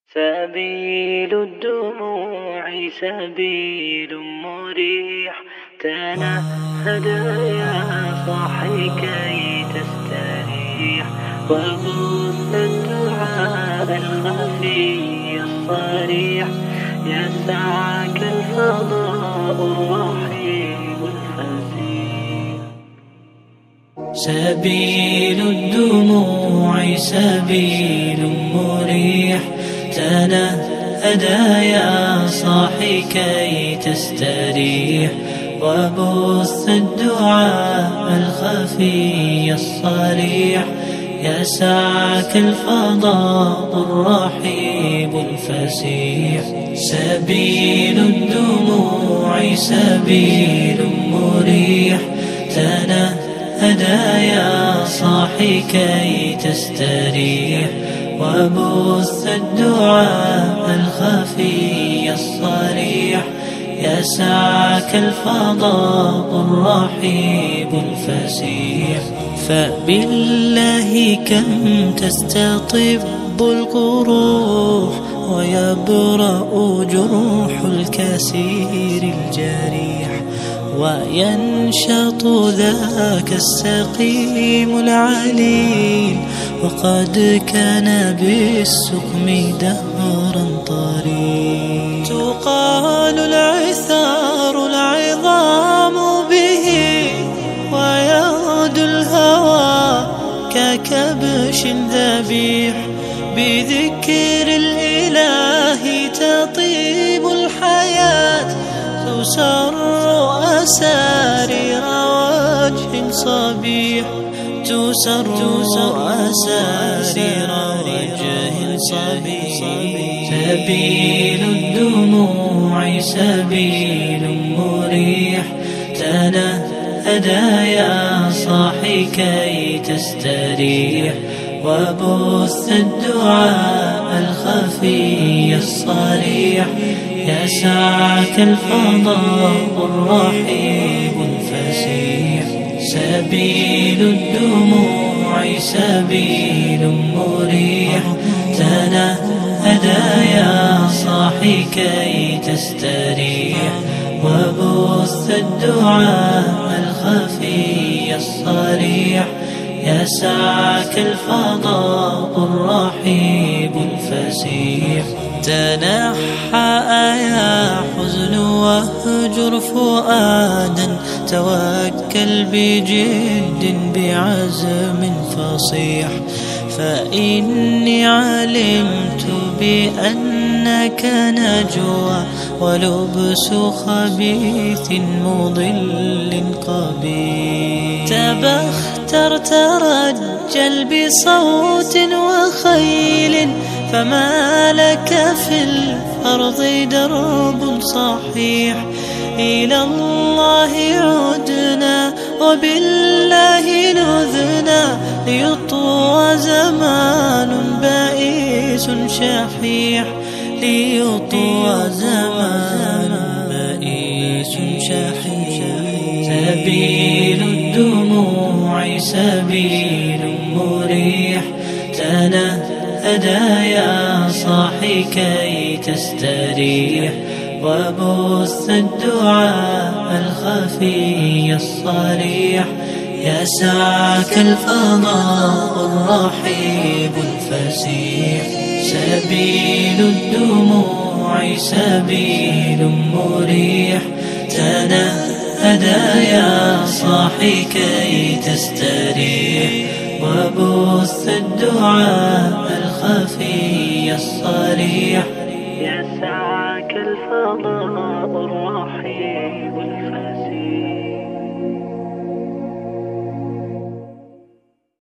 سبيل الدموع سبيل مريح، تنهد يا صاحي كي تستريح، وبث الدعاء الخفي الصريح، يسعك الفضاء الرحيم الفسيح. سبيل الدموع سبيل مريح، تنهد يا صاحي كي تستريح، وبث الدعاء الخفي الصريح، يسعك الفضاء الرحيب الفسيح. سبيل الدموع سبيل مريح، تنهد يا صاحي كي تستريح، وبث الدعاء الخفي الصريح، يسعك الفضاء الرحيب الفسيح. فبالله كم تستطب القروح، ويبرأ جروح الكسير الجريح، وينشط ذاك السقيم العليل، وقد كان بالسقم دهرا طريق. تقال العثار العظام به، ويغدو الهوى ككبش ذبيح، بذكر الإله تطيب الحياة، تسر أسارير وجه صبيح، تسر أسارير وجه صبيح. سبيل الدموع سبيل مريح، تنهد يا صاحي كي تستريح، وبث الدعاء الخفي الصريح، يسعك الفضاء الرحيب الفسيح. سبيل الدموع سبيل مريح، تنهد يا صاحي كي تستريح، وبث الدعاء الخفي الصريح، يسعك الفضاء الرحيب الفسيح. تنحى يا حزن واهجر فؤادا، توكل بجد بعزم فصيح، فإني علمت بأنك نجوى، ولبس خبيث مضل قبيح. تبختر ترجل بصوت وخيل، فما لك في الأرض درب صحيح. إلى الله عدنا وبالله نذنا، ليطوى زمان بائس شحيح، ليطوى زمان بائس شحيح. سبيل الدموع سبيل مريح، تنهد يا صاحي كي تستريح، وبث الدعاء الخفي الصريح، يسعك الفضاء الرحيب الفسيح. سبيل الدموع سبيل مريح، تنهد يا صاحي كي تستريح، وبث الدعاء الخفي الصريح، يسعك الفضاء الرحيب